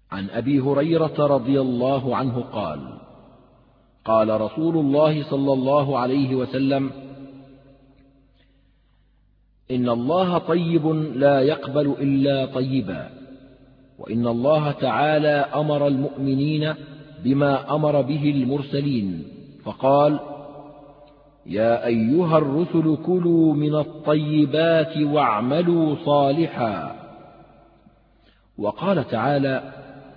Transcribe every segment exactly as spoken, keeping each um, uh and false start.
عن أبي هريرة رضي الله عنه قال: قال رسول الله صلى الله عليه وسلم: إن الله طيب لا يقبل إلا طيبا، وإن الله تعالى أمر المؤمنين بما أمر به المرسلين، فقال: يا أيها الرسل كلوا من الطيبات واعملوا صالحا. وقال تعالى: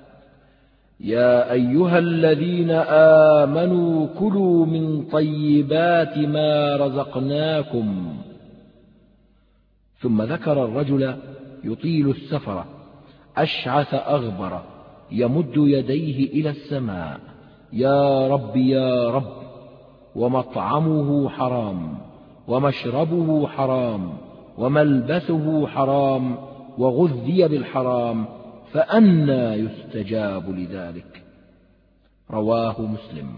يا أيها الذين آمنوا كلوا من طيبات ما رزقناكم. ثم ذكر الرجل يطيل السفر أشعث أغبر يمد يديه إلى السماء: يا رب يا رب، ومطعمه حرام، ومشربه حرام، وملبسه حرام، وغذي بالحرام، فأنى يستجاب لذلك. رواه مسلم.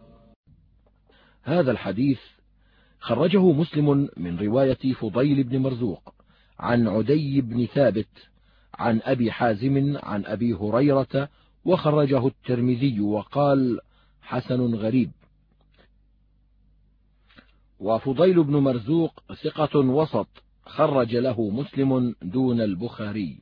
هذا الحديث خرجه مسلم من رواية فضيل بن مرزوق عن عدي بن ثابت عن أبي حازم عن أبي هريرة، وخرجه الترمذي وقال: حسن غريب. وفضيل بن مرزوق ثقة وسط، خرج له مسلم دون البخاري.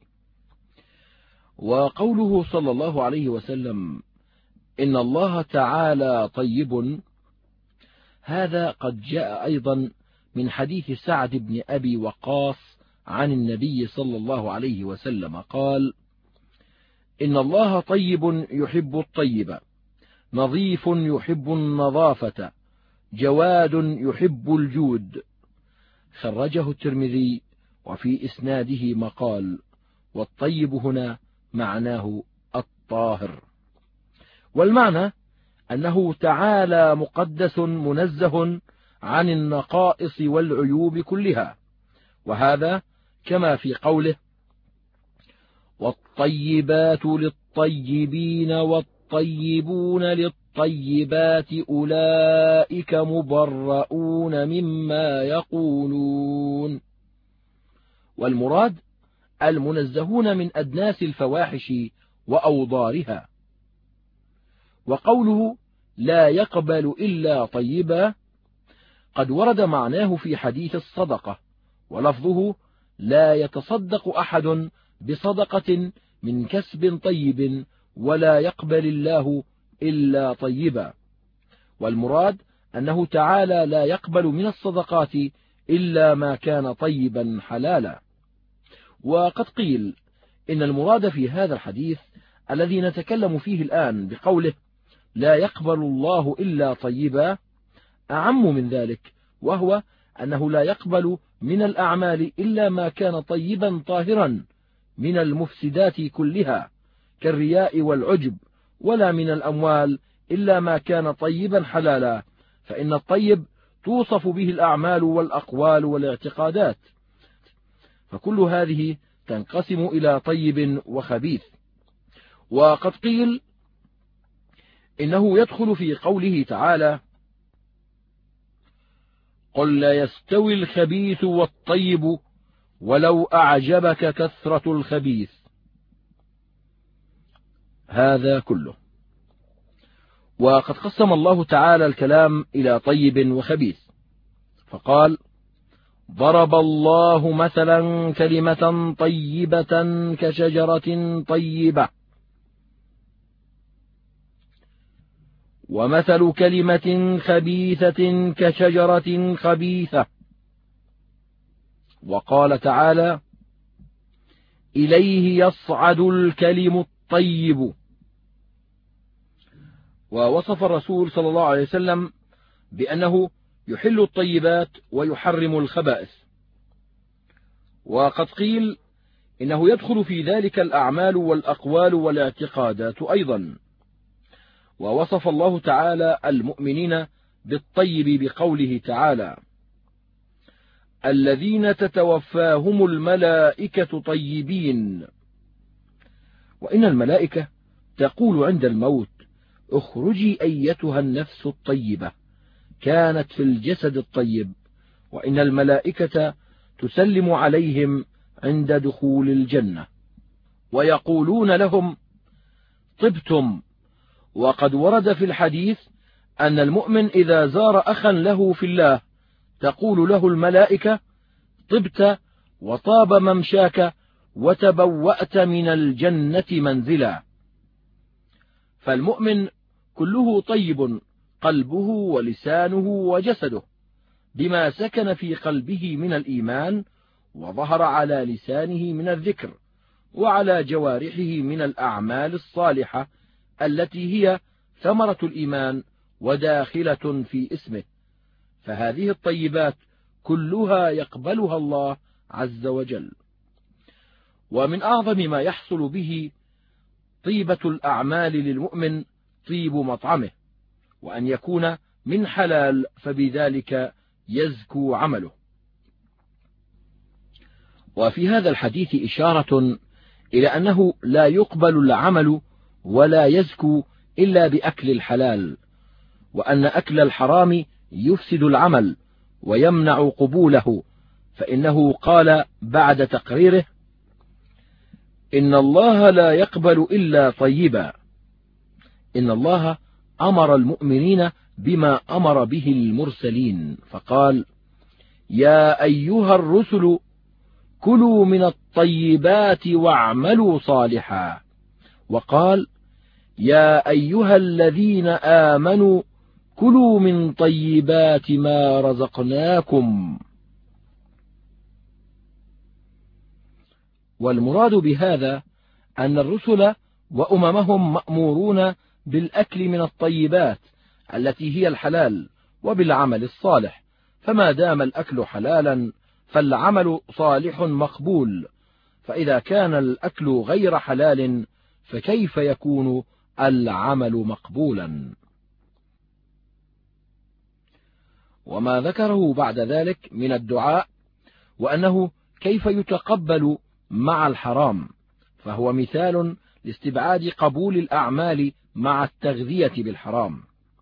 وقوله صلى الله عليه وسلم: إن الله تعالى طيب، هذا قد جاء أيضا من حديث سعد بن أبي وقاص عن النبي صلى الله عليه وسلم قال: إن الله طيب يحب الطيب، نظيف يحب النظافة، جواد يحب الجود. خرجه الترمذي، وفي إسناده مقال، والطيب هنا معناه الطاهر. والمعنى أنه تعالى مقدس منزه عن النقائص والعيوب كلها، وهذا كما في قوله: والطيبات للطيبين والطيبون للطيبات أولئك مبرؤون مما يقولون. والمراد المنزهون من أدناس الفواحش وأوضارها. وقوله لا يقبل إلا طيبا قد ورد معناه في حديث الصدقة، ولفظه لا يتصدق أحد بصدقة من كسب طيب ولا يقبل الله إلا طيبا. والمراد أنه تعالى لا يقبل من الصدقات إلا ما كان طيبا حلالا. وقد قيل إن المراد في هذا الحديث الذي نتكلم فيه الآن بقوله لا يقبل الله إلا طيبا أعم من ذلك، وهو أنه لا يقبل من الأعمال إلا ما كان طيبا طاهرا من المفسدات كلها كالرياء والعجب، ولا من الأموال إلا ما كان طيبا حلالا، فإن الطيب توصف به الأعمال والأقوال والاعتقادات، فكل هذه تنقسم إلى طيب وخبيث. وقد قيل إنه يدخل في قوله تعالى قل لا يستوي الخبيث والطيب ولو أعجبك كثرة الخبيث. هذا كله. وقد قسم الله تعالى الكلام إلى طيب وخبيث، فقال ضرب الله مثلا كلمة طيبة كشجرة طيبة، ومثل كلمة خبيثة كشجرة خبيثة. وقال تعالى إليه يصعد الكلم الطيب. ووصف الرسول صلى الله عليه وسلم بأنه يحل الطيبات ويحرم الخبائث. وقد قيل إنه يدخل في ذلك الأعمال والأقوال والاعتقادات أيضا. ووصف الله تعالى المؤمنين بالطيب بقوله تعالى الذين تتوفاهم الملائكة طيبين. وإن الملائكة تقول عند الموت اخرجي أيتها النفس الطيبة كانت في الجسد الطيب، وإن الملائكة تسلم عليهم عند دخول الجنة، ويقولون لهم طبتم. وقد ورد في الحديث أن المؤمن إذا زار أخا له في الله تقول له الملائكة: طبت وطاب ممشاك وتبوأت من الجنة منزلا. فالمؤمن كله طيب، قلبه ولسانه وجسده، بما سكن في قلبه من الإيمان وظهر على لسانه من الذكر، وعلى جوارحه من الأعمال الصالحة التي هي ثمرة الإيمان وداخلة في اسمه. فهذه الطيبات كلها يقبلها الله عز وجل. ومن أعظم ما يحصل به طيبة الأعمال للمؤمن طيب مطعمه، وأن يكون من حلال، فبذلك يزكو عمله. وفي هذا الحديث إشارة إلى أنه لا يقبل العمل ولا يزكو إلا بأكل الحلال، وأن أكل الحرام يفسد العمل ويمنع قبوله، فإنه قال بعد تقريره: إن الله لا يقبل إلا طيبا. إن الله أمر المؤمنين بما أمر به المرسلين، فقال: يا أيها الرسل كلوا من الطيبات واعملوا صالحا. وقال: يا أيها الذين آمنوا كلوا من طيبات ما رزقناكم. والمراد بهذا أن الرسل وأممهم مأمورون بالأكل من الطيبات التي هي الحلال وبالعمل الصالح، فما دام الأكل حلالا فالعمل صالح مقبول، فإذا كان الأكل غير حلال فكيف يكون العمل مقبولا؟ وما ذكره بعد ذلك من الدعاء، وأنه كيف يتقبل مع الحرام، فهو مثال لاستبعاد قبول الأعمال مع التغذية بالحرام.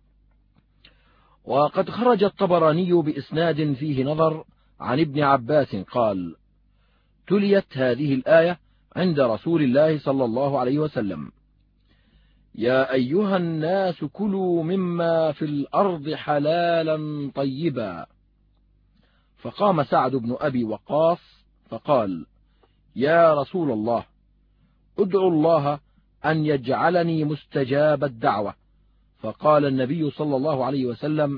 وقد خرج الطبراني بإسناد فيه نظر عن ابن عباس قال: تليت هذه الآية عند رسول الله صلى الله عليه وسلم: يا أيها الناس كلوا مما في الأرض حلالا طيبا. فقام سعد بن أبي وقاص فقال: يا رسول الله، ادعو الله أن يجعلني مستجاب الدعوة. فقال النبي صلى الله عليه وسلم: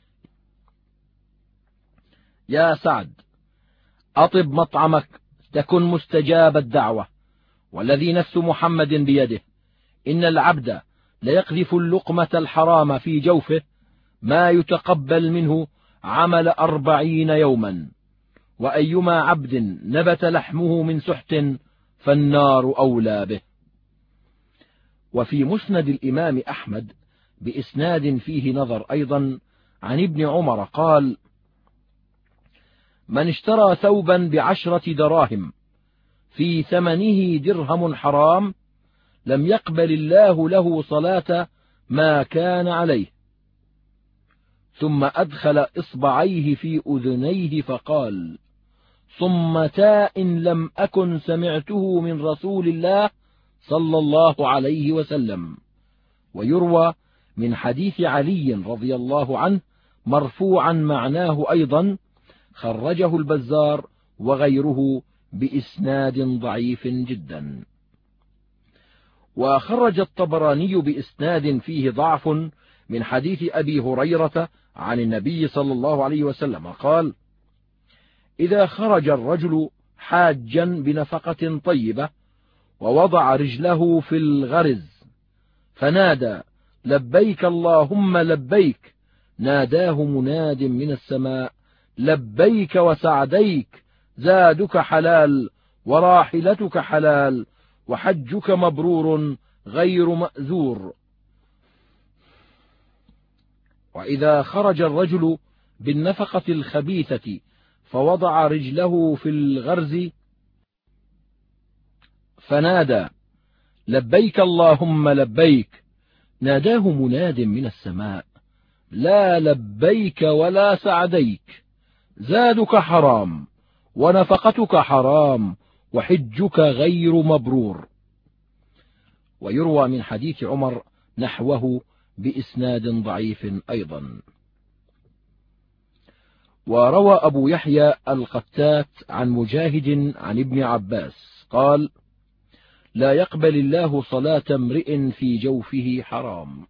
يا سعد، أطب مطعمك تكن مستجاب الدعوة، والذي نفس محمد بيده إن العبد ليقذف اللقمة الحرام في جوفه ما يتقبل منه عمل أربعين يوما، وأيما عبد نبت لحمه من سحت فالنار أولى به. وفي مسند الإمام أحمد بإسناد فيه نظر أيضا عن ابن عمر قال: من اشترى ثوبا بعشرة دراهم في ثمنه درهم حرام لم يقبل الله له صلاة ما كان عليه. ثم أدخل إصبعيه في أذنيه فقال: صمتا إن لم أكن سمعته من رسول الله صلى الله عليه وسلم. ويروى من حديث علي رضي الله عنه مرفوعا معناه أيضا، خرجه البزار وغيره بإسناد ضعيف جدا. وخرج الطبراني بإسناد فيه ضعف من حديث أبي هريرة عن النبي صلى الله عليه وسلم قال: إذا خرج الرجل حاجا بنفقة طيبة ووضع رجله في الغرز فنادى: لبيك اللهم لبيك، ناداه مناد من السماء: لبيك وسعديك، زادك حلال وراحلتك حلال وحجك مبرور غير مأزور. وإذا خرج الرجل بالنفقة الخبيثة فوضع رجله في الغرز فنادى: لبيك اللهم لبيك، ناداه مناد من السماء: لا لبيك ولا سعديك، زادك حرام ونفقتك حرام وحجك غير مبرور. ويروى من حديث عمر نحوه بإسناد ضعيف أيضا. وروى أبو يحيى القتات عن مجاهد عن ابن عباس قال: لا يقبل الله صلاة امرئ في جوفه حرام.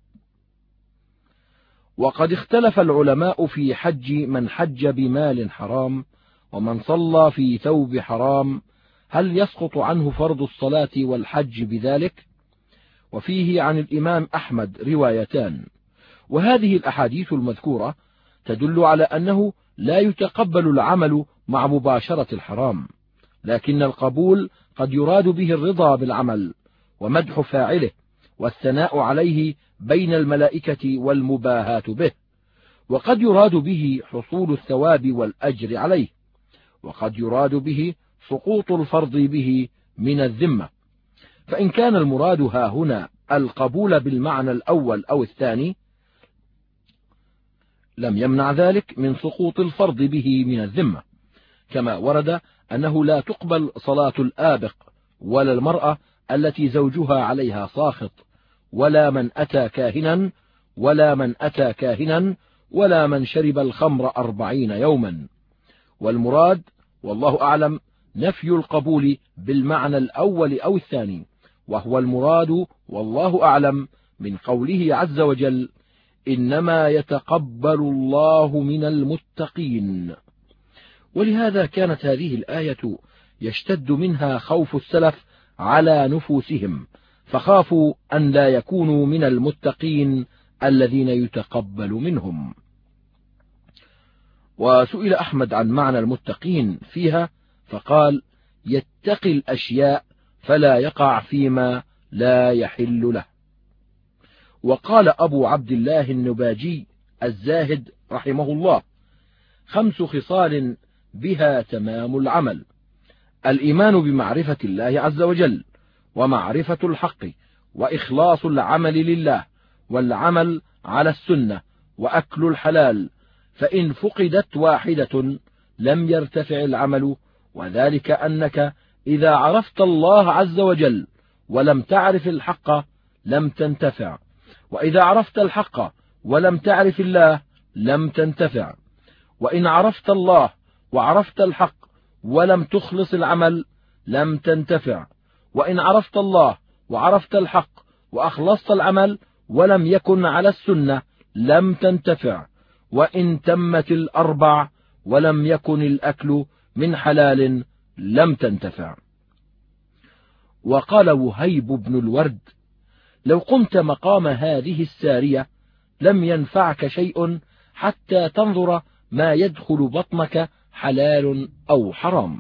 وقد اختلف العلماء في حج من حج بمال حرام ومن صلى في ثوب حرام، هل يسقط عنه فرض الصلاة والحج بذلك؟ وفيه عن الإمام أحمد روايتان، وهذه الأحاديث المذكورة تدل على أنه لا يتقبل العمل مع مباشرة الحرام، لكن القبول قد يراد به الرضا بالعمل ومدح فاعله والثناء عليه بين الملائكة والمباهاة به، وقد يراد به حصول الثواب والأجر عليه، وقد يراد به سقوط الفرض به من الذمة. فإن كان المراد ها هنا القبول بالمعنى الأول أو الثاني لم يمنع ذلك من سقوط الفرض به من الذمة، كما ورد أنه لا تقبل صلاة الآبق ولا المرأة التي زوجها عليها ساخط، ولا من أتى كاهنا ولا من أتى كاهنا ولا من شرب الخمر أربعين يوما. والمراد والله أعلم نفي القبول بالمعنى الأول أو الثاني، وهو المراد والله أعلم من قوله عز وجل: إنما يتقبل الله من المتقين. ولهذا كانت هذه الآية يشتد منها خوف السلف على نفوسهم، فخافوا أن لا يكونوا من المتقين الذين يتقبل منهم. وسئل أحمد عن معنى المتقين فيها فقال: يتقي الأشياء فلا يقع فيما لا يحل له. وقال أبو عبد الله النباجي الزاهد رحمه الله: خمس خصال بها تمام العمل: الإيمان بمعرفة الله عز وجل، ومعرفة الحق، وإخلاص العمل لله، والعمل على السنة، وأكل الحلال، فإن فقدت واحدة لم يرتفع العمل، وذلك أنك إذا عرفت الله عز وجل ولم تعرف الحق لم تنتفع، وإذا عرفت الحق ولم تعرف الله لم تنتفع، وإن عرفت الله وعرفت الحق ولم تخلص العمل لم تنتفع، وإن عرفت الله وعرفت الحق وأخلصت العمل ولم يكن على السنة لم تنتفع، وإن تمت الأربع ولم يكن الأكل من حلال لم تنتفع. وقال وهيب بن الورد: لو قمت مقام هذه السارية لم ينفعك شيء حتى تنظر ما يدخل بطنك حلال أو حرام.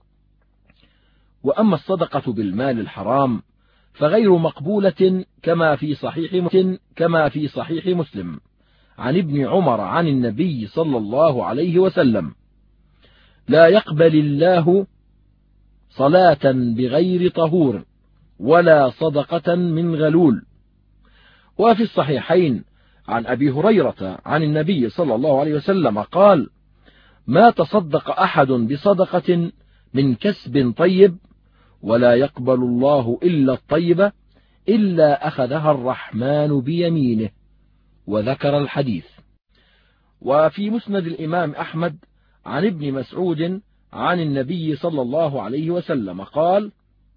وأما الصدقة بالمال الحرام فغير مقبولة، كما في صحيح كما في صحيح مسلم عن ابن عمر عن النبي صلى الله عليه وسلم: لا يقبل الله صلاة بغير طهور ولا صدقة من غلول. وفي الصحيحين عن أبي هريرة عن النبي صلى الله عليه وسلم قال: ما تصدق أحد بصدقة من كسب طيب ولا يقبل الله إلا الطيب إلا أخذها الرحمن بيمينه. وذكر الحديث. وفي مسند الإمام أحمد عن ابن مسعود عن النبي صلى الله عليه وسلم قال: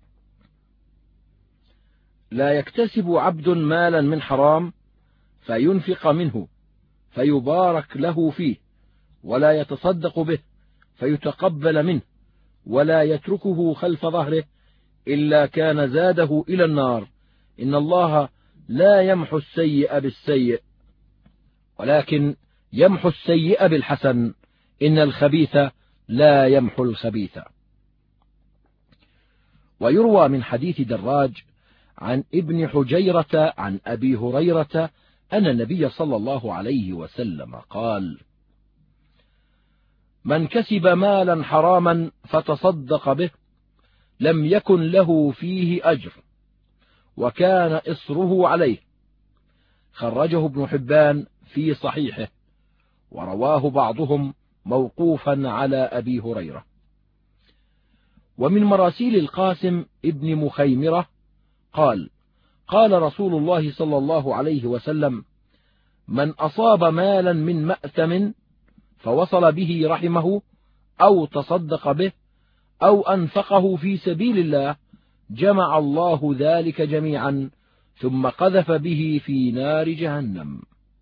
لا يكتسب عبد مالا من حرام فينفق منه فيبارك له فيه، ولا يتصدق به فيتقبل منه، ولا يتركه خلف ظهره إلا كان زاده إلى النار. إن الله لا يمحو السيئ بالسيئ ولكن يمحو السيئ بالحسن، إن الخبيث لا يمحو الخبيث. ويروى من حديث دراج عن ابن حجيرة عن أبي هريرة أن النبي صلى الله عليه وسلم قال: من كسب مالا حراما فتصدق به لم يكن له فيه أجر وكان إصره عليه. خرجه ابن حبان في صحيحه، ورواه بعضهم موقوفا على أبي هريرة. ومن مراسيل القاسم ابن مخيمرة قال: قال رسول الله صلى الله عليه وسلم: من أصاب مالا من مأثم فوصل به رحمه أو تصدق به أو أنفقه في سبيل الله جمع الله ذلك جميعا ثم قذف به في نار جهنم.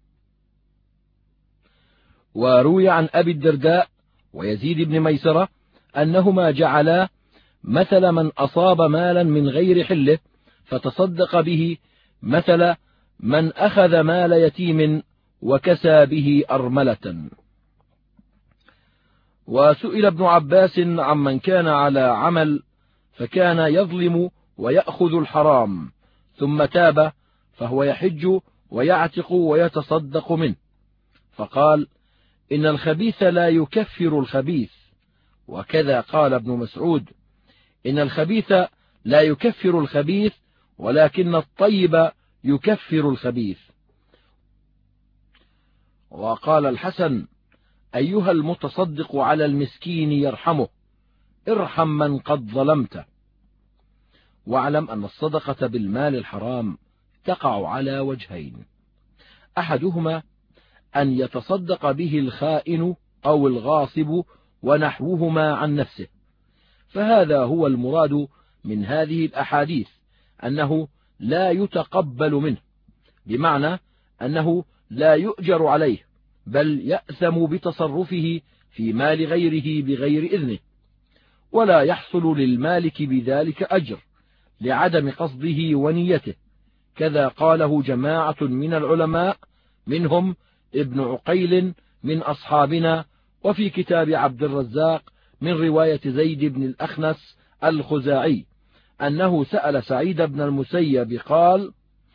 وروي عن أبي الدرداء ويزيد بن ميسرة أنهما جعلا مثل من أصاب مالا من غير حله فتصدق به مثل من أخذ مال يتيم وكسى به أرملة. وسئل ابن عباس عمن كان على عمل فكان يظلم ويأخذ الحرام ثم تاب فهو يحج ويعتق ويتصدق منه، فقال: إن الخبيث لا يكفر الخبيث. وكذا قال ابن مسعود: إن الخبيث لا يكفر الخبيث ولكن الطيب يكفر الخبيث. وقال الحسن: أيها المتصدق على المسكين يرحمه، ارحم من قد ظلمته. واعلم أن الصدقة بالمال الحرام تقع على وجهين: أحدهما أن يتصدق به الخائن أو الغاصب ونحوهما عن نفسه، فهذا هو المراد من هذه الأحاديث، أنه لا يتقبل منه، بمعنى أنه لا يؤجر عليه، بل يأثم بتصرفه في مال غيره بغير إذنه، ولا يحصل للمالك بذلك أجر لعدم قصده ونيته. كذا قاله جماعة من العلماء، منهم ابن عقيل من أصحابنا، وفي كتاب عبد الرزاق من رواية زيد بن الأخنس الخزاعي أنه سأل سعيد بن المسيب قال: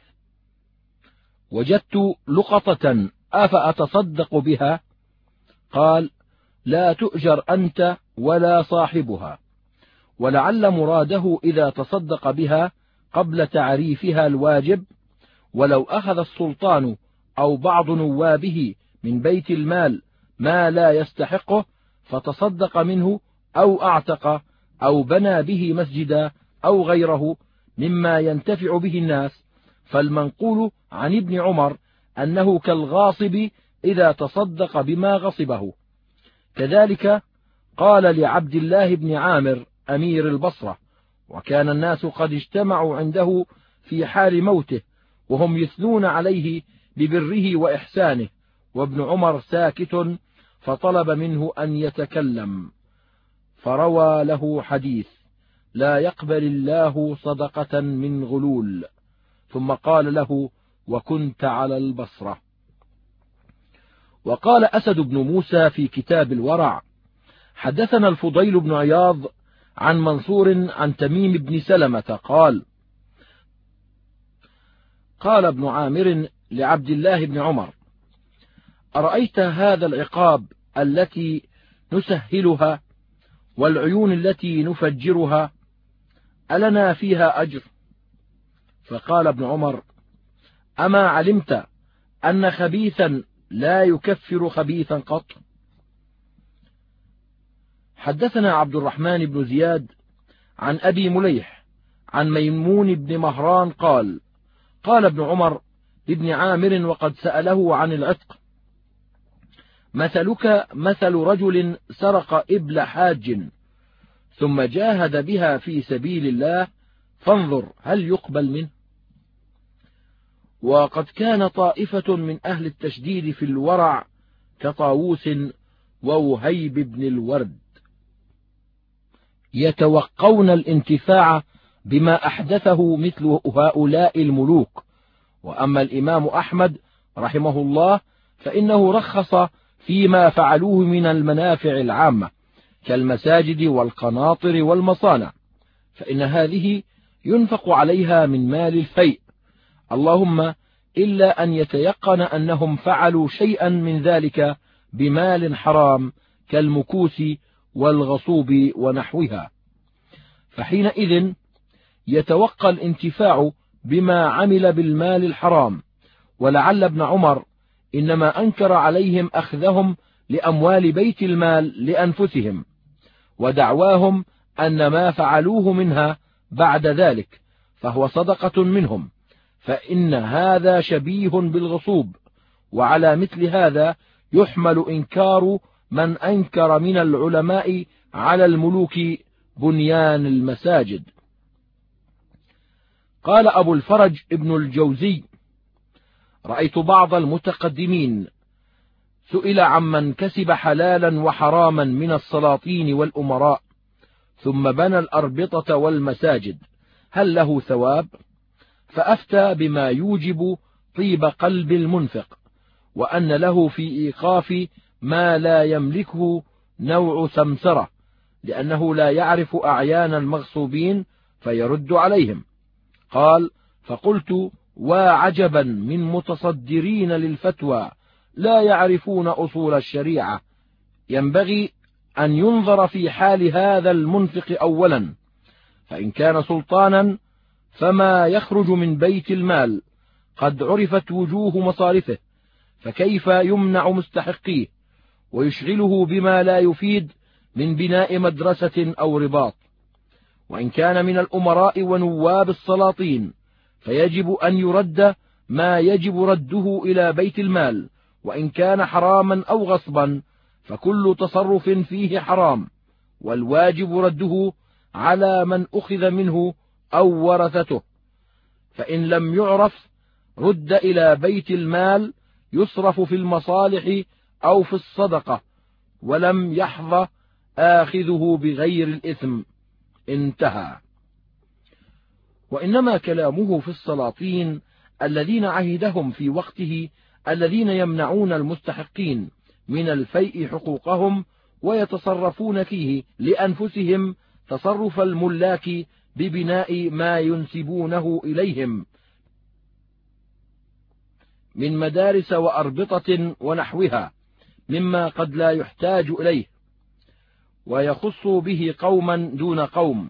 وجدت لقطة أفأتصدق بها؟ قال: لا تؤجر أنت ولا صاحبها. ولعل مراده إذا تصدق بها قبل تعريفها الواجب، ولو أخذ السلطان أو بعض نوابه من بيت المال ما لا يستحقه فتصدق منه أو أعتق أو بنى به مسجدا أو غيره مما ينتفع به الناس، فالمنقول عن ابن عمر أنه كالغاصب إذا تصدق بما غصبه. كذلك قال لعبد الله بن عامر أمير البصرة، وكان الناس قد اجتمعوا عنده في حال موته وهم يثنون عليه ببره وإحسانه، وابن عمر ساكت، فطلب منه أن يتكلم، فروى له حديث: لا يقبل الله صدقة من غلول، ثم قال له: وكنت على البصرة. وقال أسد بن موسى في كتاب الورع: حدثنا الفضيل بن عياض عن منصور عن تميم بن سلمة قال: قال ابن عامر لعبد الله بن عمر: أرأيت هذا العقاب التي نسهلها والعيون التي نفجرها ألنا فيها أجر؟ فقال ابن عمر: أما علمت أن خبيثا لا يكفر خبيثا قط؟ حدثنا عبد الرحمن بن زياد عن أبي مليح عن ميمون بن مهران قال: قال ابن عمر لابن عامر وقد سأله عن العتق: مثلك مثل رجل سرق إبل حاج ثم جاهد بها في سبيل الله فانظر هل يقبل منه. وقد كان طائفة من أهل التشديد في الورع كطاووس ووهيب بن الورد يتوقون الانتفاع بما أحدثه مثل هؤلاء الملوك. وأما الإمام أحمد رحمه الله فإنه رخص فيما فعلوه من المنافع العامة كالمساجد والقناطر والمصانع، فإن هذه ينفق عليها من مال الفيء، اللهم إلا أن يتيقن أنهم فعلوا شيئا من ذلك بمال حرام كالمكوس والغصوب ونحوها، فحينئذ يتوقى الانتفاع بما عمل بالمال الحرام. ولعل ابن عمر إنما أنكر عليهم أخذهم لأموال بيت المال لأنفسهم، ودعواهم أن ما فعلوه منها بعد ذلك فهو صدقة منهم، فإن هذا شبيه بالغصوب، وعلى مثل هذا يحمل إنكار من أنكر من العلماء على الملوك بنيان المساجد. قال أبو الفرج ابن الجوزي: رأيت بعض المتقدمين سئل عمن كسب حلالا وحراما من السلاطين والأمراء ثم بنى الأربطة والمساجد هل له ثواب؟ فأفتى بما يوجب طيب قلب المنفق، وأن له في إيقاف ما لا يملكه نوع سمسرة، لأنه لا يعرف أعيان المغصوبين فيرد عليهم. قال: فقلت: وعجبا من متصدرين للفتوى لا يعرفون أصول الشريعة. ينبغي أن ينظر في حال هذا المنفق أولا، فإن كان سلطانا فما يخرج من بيت المال قد عرفت وجوه مصارفه، فكيف يمنع مستحقيه ويشغله بما لا يفيد من بناء مدرسة أو رباط؟ وإن كان من الأمراء ونواب السلاطين فيجب أن يرد ما يجب رده إلى بيت المال، وإن كان حراما أو غصبا فكل تصرف فيه حرام، والواجب رده على من أخذ منه أو ورثته. فإن لم يعرف رد إلى بيت المال يصرف في المصالح أو في الصدقة، ولم يحظى آخذه بغير الإثم. انتهى. وإنما كلامه في السلاطين الذين عهدهم في وقته، الذين يمنعون المستحقين من الفيء حقوقهم ويتصرفون فيه لأنفسهم تصرف الملاك ببناء ما ينسبونه إليهم من مدارس وأربطة ونحوها مما قد لا يحتاج إليه، ويخص به قوما دون قوم.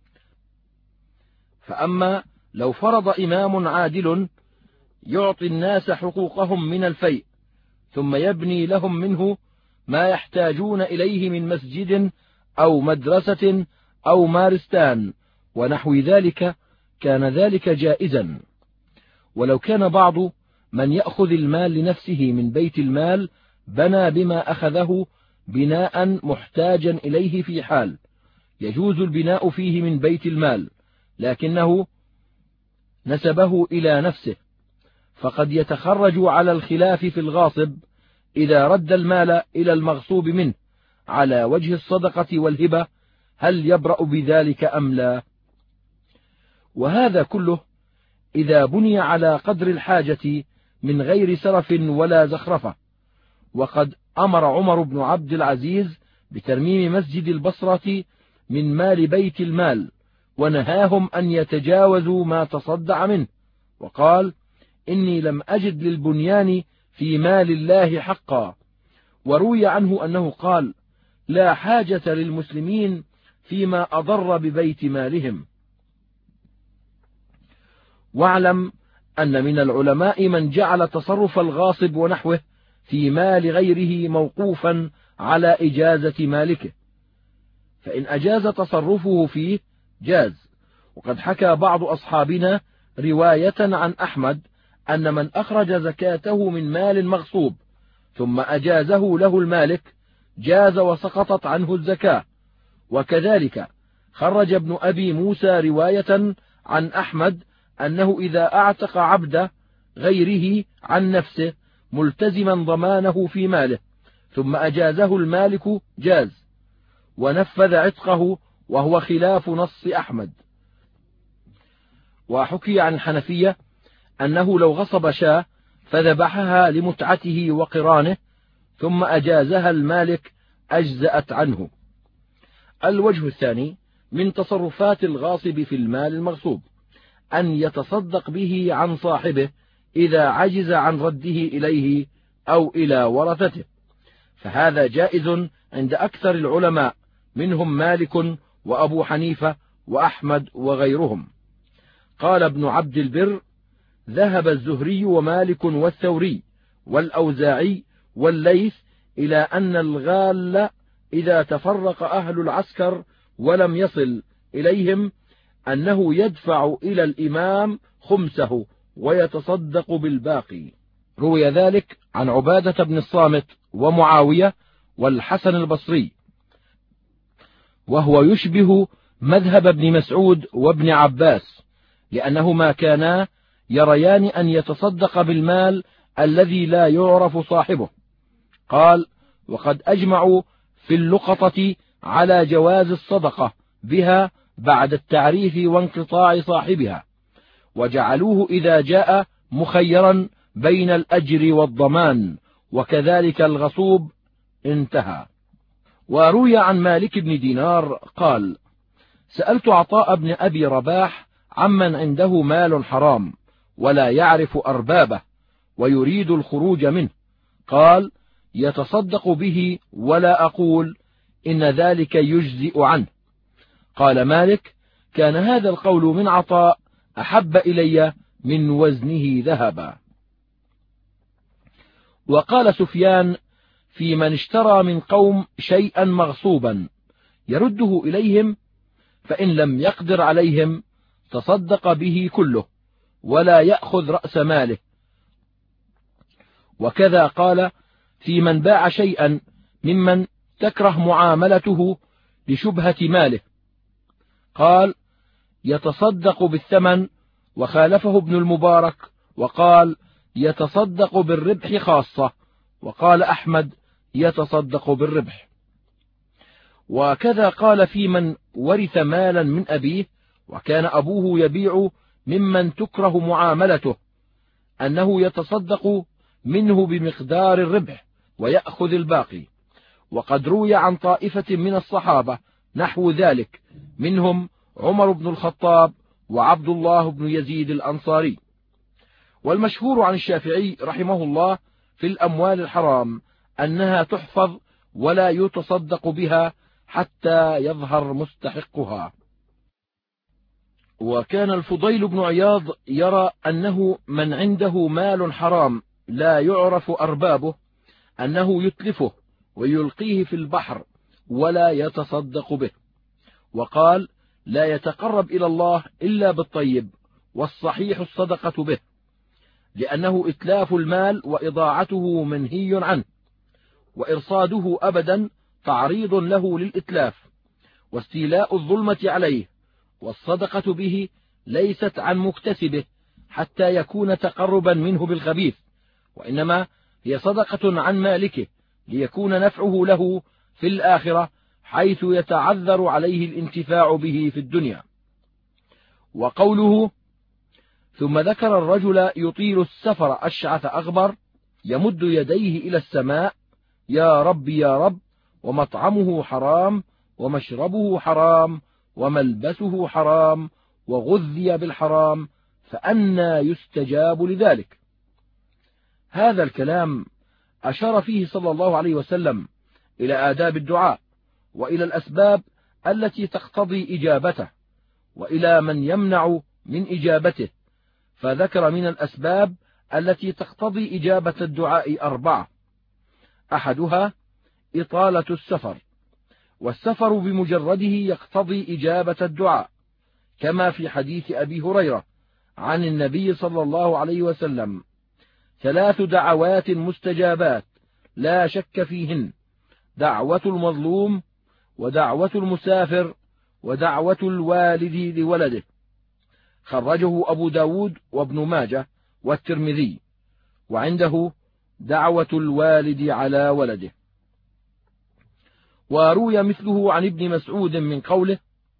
فأما لو فرض إمام عادل يعطي الناس حقوقهم من الفيء ثم يبني لهم منه ما يحتاجون إليه من مسجد أو مدرسة أو مارستان ونحو ذلك، كان ذلك جائزا. ولو كان بعض من يأخذ المال لنفسه من بيت المال بنى بما أخذه بناء محتاجا إليه في حال يجوز البناء فيه من بيت المال، لكنه نسبه إلى نفسه، فقد يتخرج على الخلاف في الغاصب إذا رد المال إلى المغصوب منه على وجه الصدقة والهبة، هل يبرأ بذلك أم لا؟ وهذا كله إذا بني على قدر الحاجة من غير سرف ولا زخرفة. وقد أمر عمر بن عبد العزيز بترميم مسجد البصرة من مال بيت المال، ونهاهم أن يتجاوزوا ما تصدع منه، وقال: إني لم أجد للبنيان في مال الله حقا. وروي عنه أنه قال: لا حاجة للمسلمين فيما أضر ببيت مالهم. واعلم أن من العلماء من جعل تصرف الغاصب ونحوه في مال غيره موقوفا على إجازة مالكه، فإن أجاز تصرفه فيه جاز. وقد حكى بعض أصحابنا رواية عن أحمد أن من أخرج زكاته من مال مغصوب ثم أجازه له المالك جاز وسقطت عنه الزكاة. وكذلك خرج ابن أبي موسى رواية عن أحمد أنه إذا أعتق عبد غيره عن نفسه ملتزما ضمانه في ماله ثم أجازه المالك جاز، ونفذ عتقه، وهو خلاف نص أحمد. وحكي عن الحنفية أنه لو غصب شاة فذبحها لمتعته وقرانه ثم أجازها المالك أجزأت عنه. الوجه الثاني من تصرفات الغاصب في المال المغصوب أن يتصدق به عن صاحبه إذا عجز عن رده إليه أو إلى ورثته، فهذا جائز عند أكثر العلماء، منهم مالك وأبو حنيفة وأحمد وغيرهم. قال ابن عبد البر: ذهب الزهري ومالك والثوري والأوزاعي والليث إلى أن الغال إذا تفرق أهل العسكر ولم يصل إليهم أنه يدفع إلى الإمام خمسه ويتصدق بالباقي. روي ذلك عن عبادة بن الصامت ومعاوية والحسن البصري، وهو يشبه مذهب ابن مسعود وابن عباس، لأنهما كانا يريان أن يتصدق بالمال الذي لا يعرف صاحبه. قال: وقد أجمعوا في اللقطة على جواز الصدقة بها بعد التعريف وانقطاع صاحبها، وجعلوه إذا جاء مخيرا بين الأجر والضمان، وكذلك الغصوب. انتهى. وروي عن مالك بن دينار قال: سألت عطاء بن أبي رباح عمن عنده مال حرام ولا يعرف أربابه ويريد الخروج منه، قال: يتصدق به ولا أقول إن ذلك يجزئ عنه. قال مالك: كان هذا القول من عطاء أحب إلي من وزنه ذهبا. وقال سفيان: في من اشترى من قوم شيئا مغصوبا يرده إليهم، فإن لم يقدر عليهم تصدق به كله ولا يأخذ رأس ماله. وكذا قال في من باع شيئا ممن تكره معاملته لشبهة ماله، قال: يتصدق بالثمن. وخالفه ابن المبارك وقال: يتصدق بالربح خاصة. وقال أحمد: يتصدق بالربح. وكذا قال في من ورث مالا من أبيه وكان أبوه يبيع ممن تكره معاملته، أنه يتصدق منه بمقدار الربح ويأخذ الباقي. وقد روي عن طائفة من الصحابة نحو ذلك، منهم عمر بن الخطاب وعبد الله بن يزيد الأنصاري. والمشهور عن الشافعي رحمه الله في الأموال الحرام أنها تحفظ ولا يتصدق بها حتى يظهر مستحقها. وكان الفضيل بن عياض يرى أنه من عنده مال حرام لا يعرف أربابه أنه يتلفه ويلقيه في البحر ولا يتصدق به، وقال: لا يتقرب إلى الله إلا بالطيب، والصحيح الصدقة به، لأنه إتلاف المال وإضاعته منهي عنه، وإرصاده أبدا تعريض له للإتلاف واستيلاء الظلمة عليه، والصدقة به ليست عن مكتسبه حتى يكون تقربا منه بالخبيث، وإنما هي صدقة عن مالكه ليكون نفعه له في الآخرة، حيث يتعذر عليه الانتفاع به في الدنيا. وقوله: ثم ذكر الرجل يطيل السفر أشعث أغبر يمد يديه إلى السماء: يا رب يا رب، ومطعمه حرام ومشربه حرام وملبسه حرام وغذي بالحرام، فأنى يستجاب لذلك. هذا الكلام أشار فيه صلى الله عليه وسلم إلى آداب الدعاء، وإلى الأسباب التي تقتضي إجابته، وإلى من يمنع من إجابته، فذكر من الأسباب التي تقتضي إجابة الدعاء أربعة: أحدها إطالة السفر، والسفر بمجرده يقتضي إجابة الدعاء، كما في حديث أبي هريرة عن النبي صلى الله عليه وسلم: ثلاث دعوات مستجابات لا شك فيهن: دعوة المظلوم، ودعوة المسافر، ودعوة الوالد لولده. خرجه أبو داود وابن ماجه والترمذي، وعنده دعوة الوالد على ولده. وروي مثله عن ابن مسعود من قوله: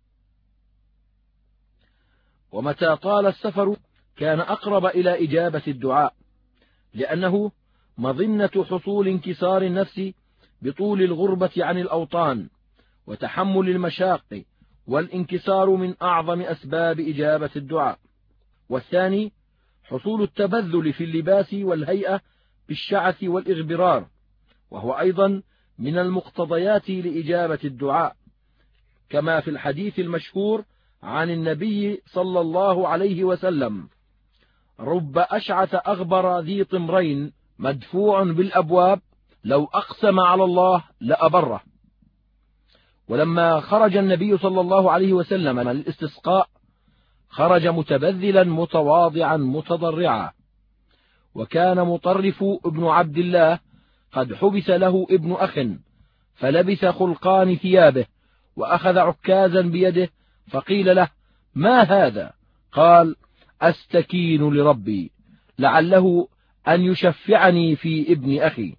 ومتى طال السفر كان أقرب إلى إجابة الدعاء، لأنه مظنة حصول انكسار النفس بطول الغربة عن الأوطان وتحمل المشاق، والانكسار من أعظم أسباب إجابة الدعاء. والثاني حصول التبذل في اللباس والهيئة بالشعث والإغبرار، وهو أيضا من المقتضيات لإجابة الدعاء، كما في الحديث المشهور عن النبي صلى الله عليه وسلم: رب أشعث أغبر ذي طمرين مدفوع بالأبواب لو أقسم على الله لأبره. ولما خرج النبي صلى الله عليه وسلم للاستسقاء خرج متبذلا متواضعا متضرعا. وكان مطرف ابن عبد الله قد حبس له ابن أخ، فلبس خلقان ثيابه، وأخذ عكازا بيده، فقيل له: ما هذا؟ قال: أستكين لربي لعله أن يشفعني في ابن أخي.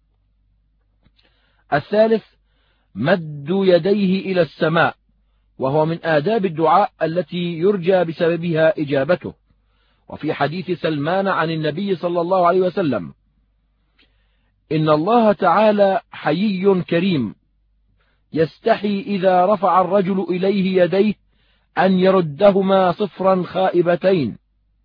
الثالث: مد يديه إلى السماء، وهو من آداب الدعاء التي يرجى بسببها إجابته. وفي حديث سلمان عن النبي صلى الله عليه وسلم: إن الله تعالى حيي كريم، يستحي إذا رفع الرجل إليه يديه أن يردهما صفرا خائبتين.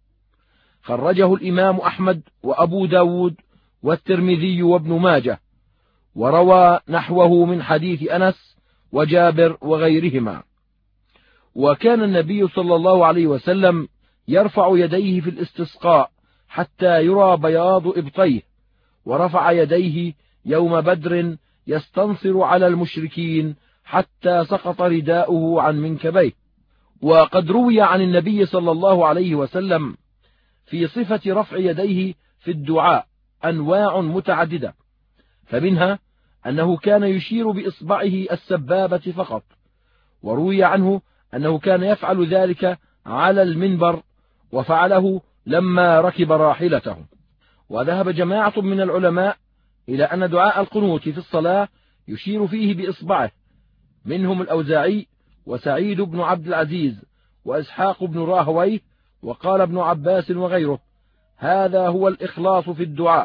خرجه الإمام أحمد وأبو داود والترمذي وابن ماجه، وروى نحوه من حديث أنس وجابر وغيرهما. وكان النبي صلى الله عليه وسلم يرفع يديه في الاستسقاء حتى يرى بياض إبطيه، ورفع يديه يوم بدر يستنصر على المشركين حتى سقط رداؤه عن منكبيه. وقد روي عن النبي صلى الله عليه وسلم في صفة رفع يديه في الدعاء أنواع متعددة، فمنها أنه كان يشير بإصبعه السبابة فقط، وروي عنه أنه كان يفعل ذلك على المنبر، وفعله لما ركب راحلته. وذهب جماعة من العلماء إلى أن دعاء القنوت في الصلاة يشير فيه بإصبعه، منهم الأوزاعي وسعيد بن عبد العزيز وإسحاق بن راهويه، وقال ابن عباس وغيره: هذا هو الإخلاص في الدعاء.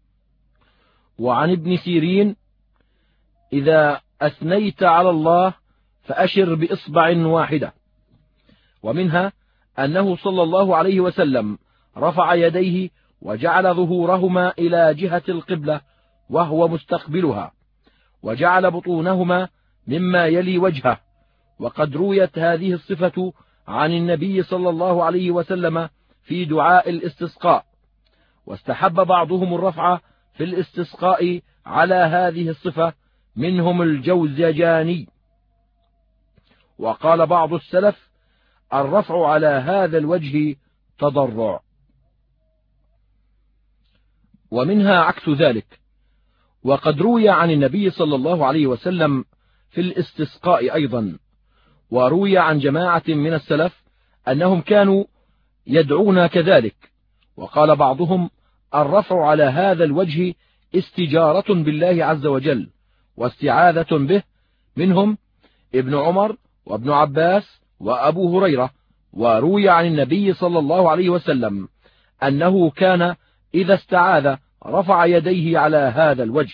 وعن ابن سيرين: إذا أثنيت على الله فأشر بإصبع واحدة. ومنها أنه صلى الله عليه وسلم رفع يديه وجعل ظهورهما إلى جهة القبلة وهو مستقبلها، وجعل بطونهما مما يلي وجهه. وقد رويت هذه الصفة عن النبي صلى الله عليه وسلم في دعاء الاستسقاء، واستحب بعضهم الرفع في الاستسقاء على هذه الصفة، منهم الجوزجاني. وقال بعض السلف: الرفع على هذا الوجه تضرع. ومنها عكس ذلك. وقد روي عن النبي صلى الله عليه وسلم في الاستسقاء أيضا، وروي عن جماعة من السلف أنهم كانوا يدعون كذلك. وقال بعضهم: الرفع على هذا الوجه استجارة بالله عز وجل واستعاذة به، منهم ابن عمر وابن عباس وأبو هريرة. وروي عن النبي صلى الله عليه وسلم أنه كان إذا استعاذ رفع يديه على هذا الوجه.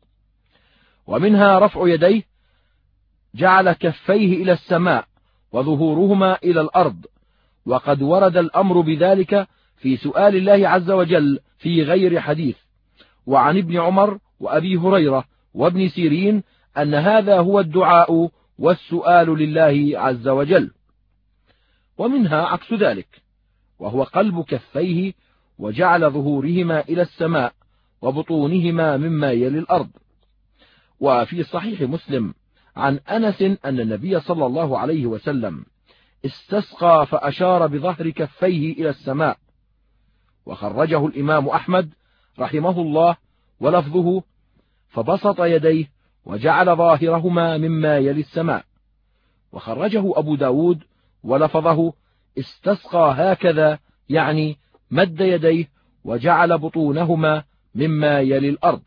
ومنها رفع يديه جعل كفيه إلى السماء وظهورهما إلى الأرض، وقد ورد الأمر بذلك في سؤال الله عز وجل في غير حديث. وعن ابن عمر وأبي هريرة وابن سيرين أن هذا هو الدعاء والسؤال لله عز وجل. ومنها عكس ذلك، وهو قلب كفيه وجعل ظهورهما إلى السماء وبطونهما مما يلي الأرض. وفي صحيح مسلم عن أنس أن النبي صلى الله عليه وسلم استسقى فأشار بظهر كفيه إلى السماء. وخرجه الإمام أحمد رحمه الله، ولفظه: فبسط يديه وجعل ظاهرهما مما يلي السماء. وخرجه أبو داود ولفظه: استسقى هكذا، يعني مد يديه وجعل بطونهما مما يلي الأرض.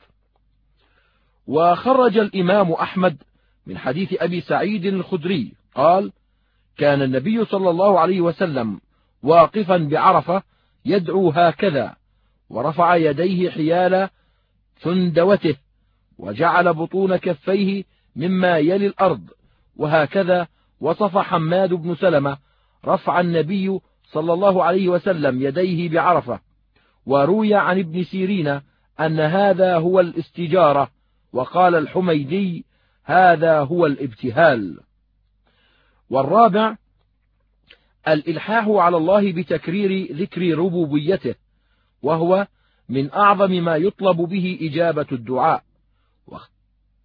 وخرج الإمام أحمد من حديث أبي سعيد الخدري قال: كان النبي صلى الله عليه وسلم واقفا بعرفة يدعو هكذا، ورفع يديه حيال ثندوته، وجعل بطون كفيه مما يلي الأرض. وهكذا وصف حماد بن سلمة رفع النبي صلى الله عليه وسلم يديه بعرفة. وروي عن ابن سيرين أن هذا هو الاستجارة، وقال الحميدي: هذا هو الابتهال. والرابع الإلحاح على الله بتكرير ذكر ربوبيته، وهو من أعظم ما يطلب به إجابة الدعاء.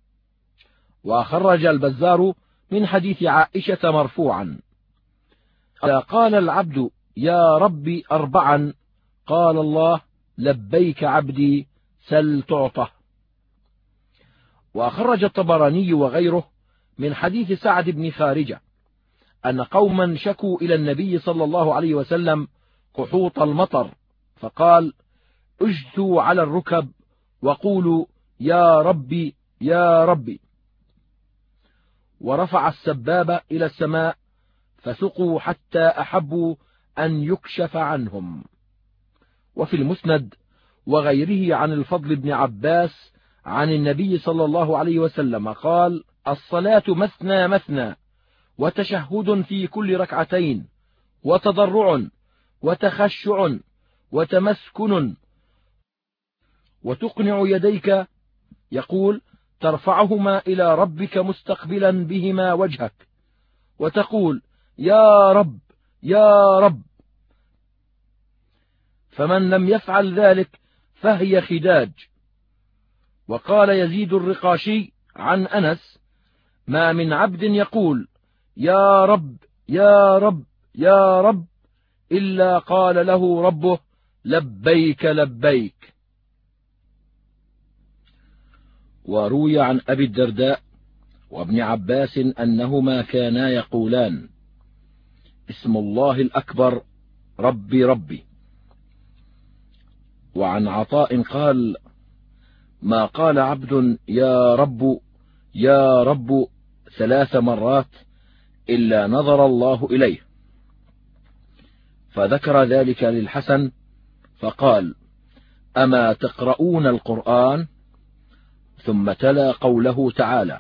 وخرج البزار من حديث عائشة مرفوعا: إذا قال العبد يا ربي أربعا قال الله لبيك عبدي سل تعطه. وأخرج الطبراني وغيره من حديث سعد بن خارجة أن قوما شكوا إلى النبي صلى الله عليه وسلم قحوط المطر، فقال اجثوا على الركب وقولوا يا ربي يا ربي، ورفع السبابة إلى السماء فسقوا حتى أحبوا أن يكشف عنهم. وفي المسند وغيره عن الفضل بن عباس عن النبي صلى الله عليه وسلم قال الصلاة مثنى مثنى، وتشهد في كل ركعتين، وتضرع وتخشع وتمسكن، وتقنع يديك، يقول ترفعهما إلى ربك مستقبلا بهما وجهك، وتقول يا رب يا رب. فمن لم يفعل ذلك فهي خداج. وقال يزيد الرقاشي عن أنس ما من عبد يقول يا رب يا رب يا رب إلا قال له ربه لبيك لبيك. وروي عن أبي الدرداء وابن عباس أنهما كانا يقولان اسم الله الأكبر ربي ربي. وعن عطاء قال ما قال عبد يا رب يا رب ثلاث مرات إلا نظر الله إليه. فذكر ذلك للحسن فقال أما تقرؤون القرآن؟ ثم تلا قوله تعالى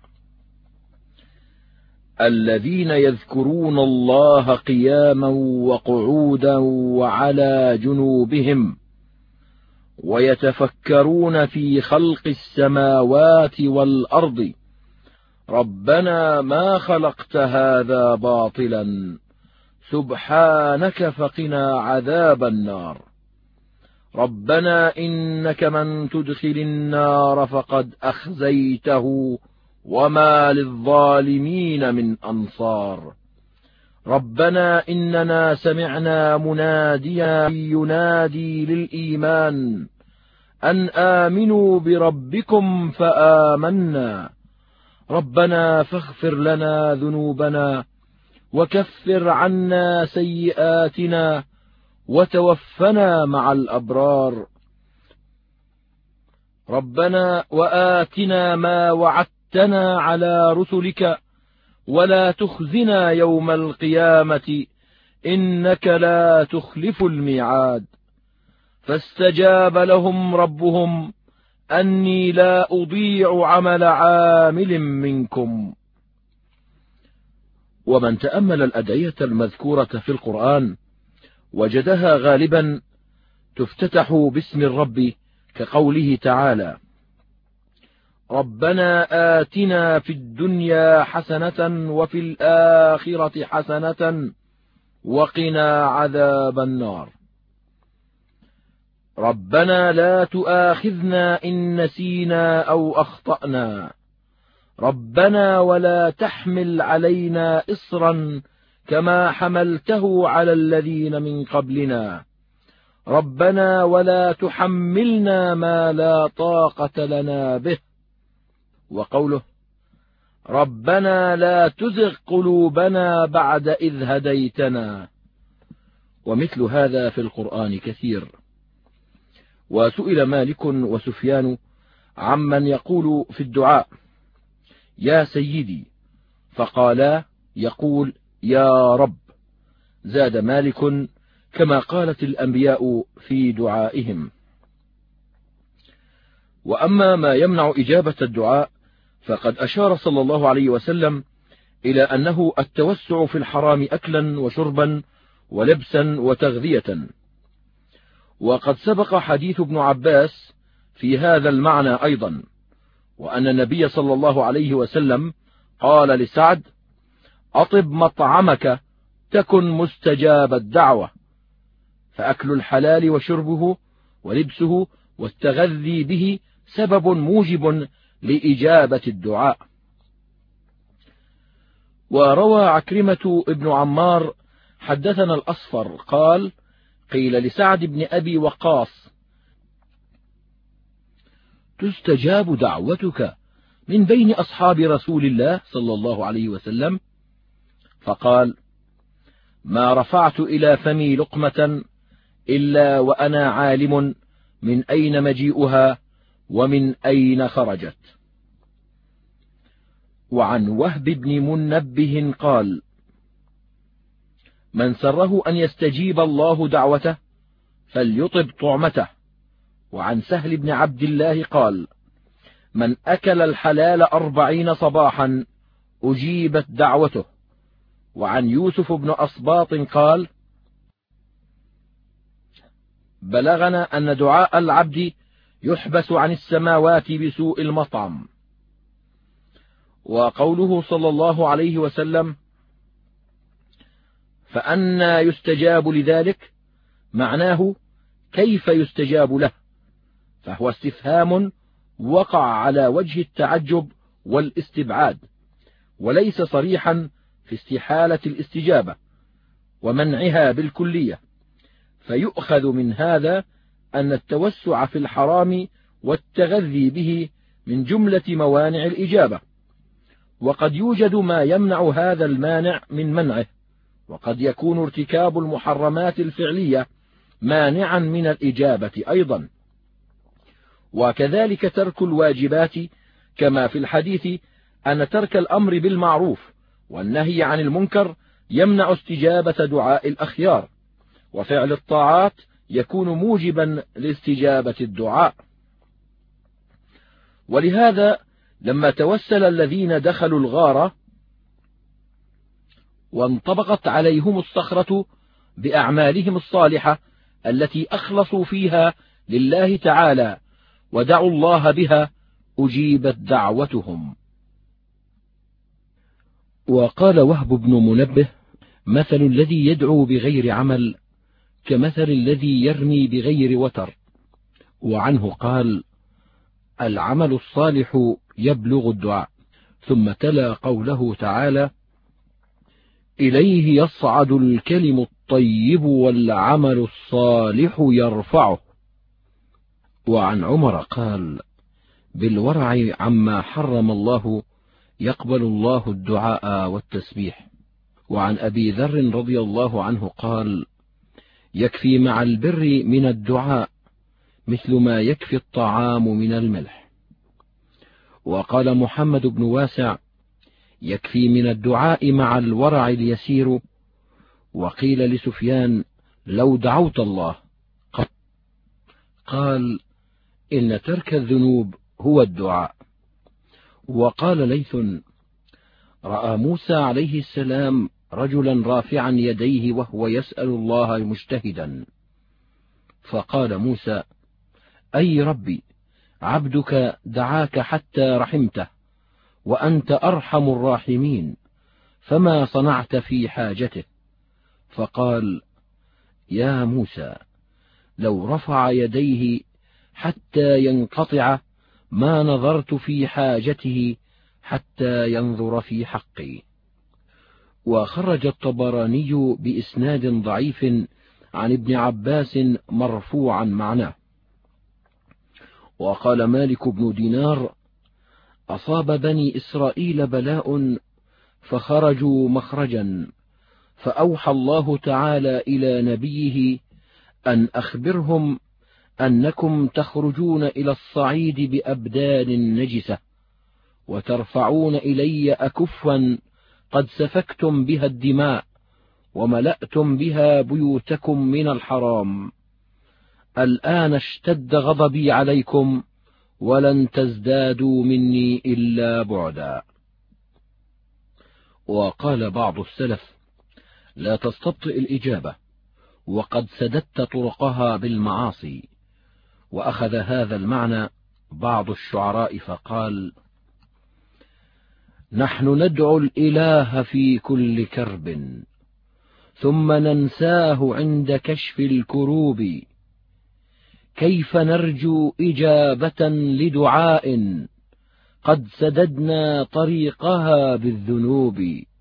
الذين يذكرون الله قياما وقعودا وعلى جنوبهم ويتفكرون في خلق السماوات والأرض ربنا ما خلقت هذا باطلا سبحانك فقنا عذاب النار ربنا إنك من تدخل النار فقد أخزيته وما للظالمين من أنصار ربنا إننا سمعنا مناديا ينادي للإيمان أن آمنوا بربكم فآمنا ربنا فاغفر لنا ذنوبنا وكفر عنا سيئاتنا وتوفنا مع الأبرار ربنا وآتنا ما وعدتنا على رسلك ولا تخزنا يوم القيامة إنك لا تخلف الميعاد فاستجاب لهم ربهم أني لا أضيع عمل عامل منكم. ومن تأمل الأدعية المذكورة في القرآن وجدها غالبا تفتتح باسم الرب كقوله تعالى ربنا آتنا في الدنيا حسنة وفي الآخرة حسنة وقنا عذاب النار ربنا لا تؤاخذنا إن نسينا أو أخطأنا ربنا ولا تحمل علينا إصرا كما حملته على الذين من قبلنا ربنا ولا تحملنا ما لا طاقة لنا به. وقوله ربنا لا تزغ قلوبنا بعد إذ هديتنا ومثل هذا في القرآن كثير. وسئل مالك وسفيان عمن يقول في الدعاء يا سيدي فقالا يقول يا رب. زاد مالك كما قالت الأنبياء في دعائهم. وأما ما يمنع إجابة الدعاء فقد أشار صلى الله عليه وسلم إلى أنه التوسع في الحرام أكلا وشربا ولبسا وتغذية. وقد سبق حديث ابن عباس في هذا المعنى أيضا، وأن النبي صلى الله عليه وسلم قال لسعد أطب مطعمك تكن مستجاب الدعوة. فأكل الحلال وشربه ولبسه والتغذي به سبب موجب لإجابة الدعاء. وروى عكرمة ابن عمار حدثنا الأصفر قال: قيل لسعد بن أبي وقاص: تستجاب دعوتك من بين أصحاب رسول الله صلى الله عليه وسلم؟ فقال: ما رفعت إلى فمي لقمة إلا وأنا عالم من أين مجيئها ومن أين خرجت. وعن وهب بن منبه قال: من سره أن يستجيب الله دعوته فليطب طعمته. وعن سهل بن عبد الله قال: من أكل الحلال أربعين صباحا أجيبت دعوته. وعن يوسف بن أصباط قال: بلغنا أن دعاء العبد يحبس عن السماوات بسوء المطعم. وقوله صلى الله عليه وسلم: فأنى يستجاب لذلك، معناه كيف يستجاب له، فهو استفهام وقع على وجه التعجب والاستبعاد، وليس صريحا في استحالة الاستجابة ومنعها بالكلية. فيؤخذ من هذا أن التوسع في الحرام والتغذي به من جملة موانع الإجابة، وقد يوجد ما يمنع هذا المانع من منعه، وقد يكون ارتكاب المحرمات الفعلية مانعا من الإجابة أيضا، وكذلك ترك الواجبات، كما في الحديث أن ترك الأمر بالمعروف والنهي عن المنكر يمنع استجابة دعاء الأخيار، وفعل الطاعات يكون موجبا لاستجابة الدعاء. ولهذا لما توسل الذين دخلوا الغار وانطبقت عليهم الصخرة بأعمالهم الصالحة التي أخلصوا فيها لله تعالى ودعوا الله بها، أجيبت دعوتهم. وقال وهب بن منبه: مثل الذي يدعو بغير عمل كمثل الذي يرمي بغير وتر. وعنه قال: العمل الصالح يبلغ الدعاء. ثم تلا قوله تعالى: إليه يصعد الكلم الطيب والعمل الصالح يرفعه. وعن عمر قال: بالورع عما حرم الله يقبل الله الدعاء والتسبيح. وعن أبي ذر رضي الله عنه قال: يكفي مع البر من الدعاء مثل ما يكفي الطعام من الملح. وقال محمد بن واسع: يكفي من الدعاء مع الورع اليسير. وقيل لسفيان: لو دعوت الله. قال: إن ترك الذنوب هو الدعاء. وقال ليث: رأى موسى عليه السلام رجلا رافعا يديه وهو يسأل الله مجتهدا، فقال موسى: أي ربي، عبدك دعاك حتى رحمته وأنت أرحم الراحمين، فما صنعت في حاجته؟ فقال: يا موسى، لو رفع يديه حتى ينقطع ما نظرت في حاجته حتى ينظر في حقي. وخرج الطبراني بإسناد ضعيف عن ابن عباس مرفوعا معناه. وقال مالك بن دينار: أصاب بني إسرائيل بلاء فخرجوا مخرجا، فأوحى الله تعالى إلى نبيه أن أخبرهم أنكم تخرجون إلى الصعيد بأبدان نجسة، وترفعون إلي أكفا قد سفكتم بها الدماء وملأتم بها بيوتكم من الحرام. الآن اشتد غضبي عليكم ولن تزدادوا مني إلا بعدا. وقال بعض السلف: لا تستبطئ الإجابة وقد سددت طرقها بالمعاصي. وأخذ هذا المعنى بعض الشعراء فقال: نحن ندعو الإله في كل كرب ثم ننساه عند كشف الكروب، كيف نرجو إجابة لدعاء قد سددنا طريقها بالذنوب.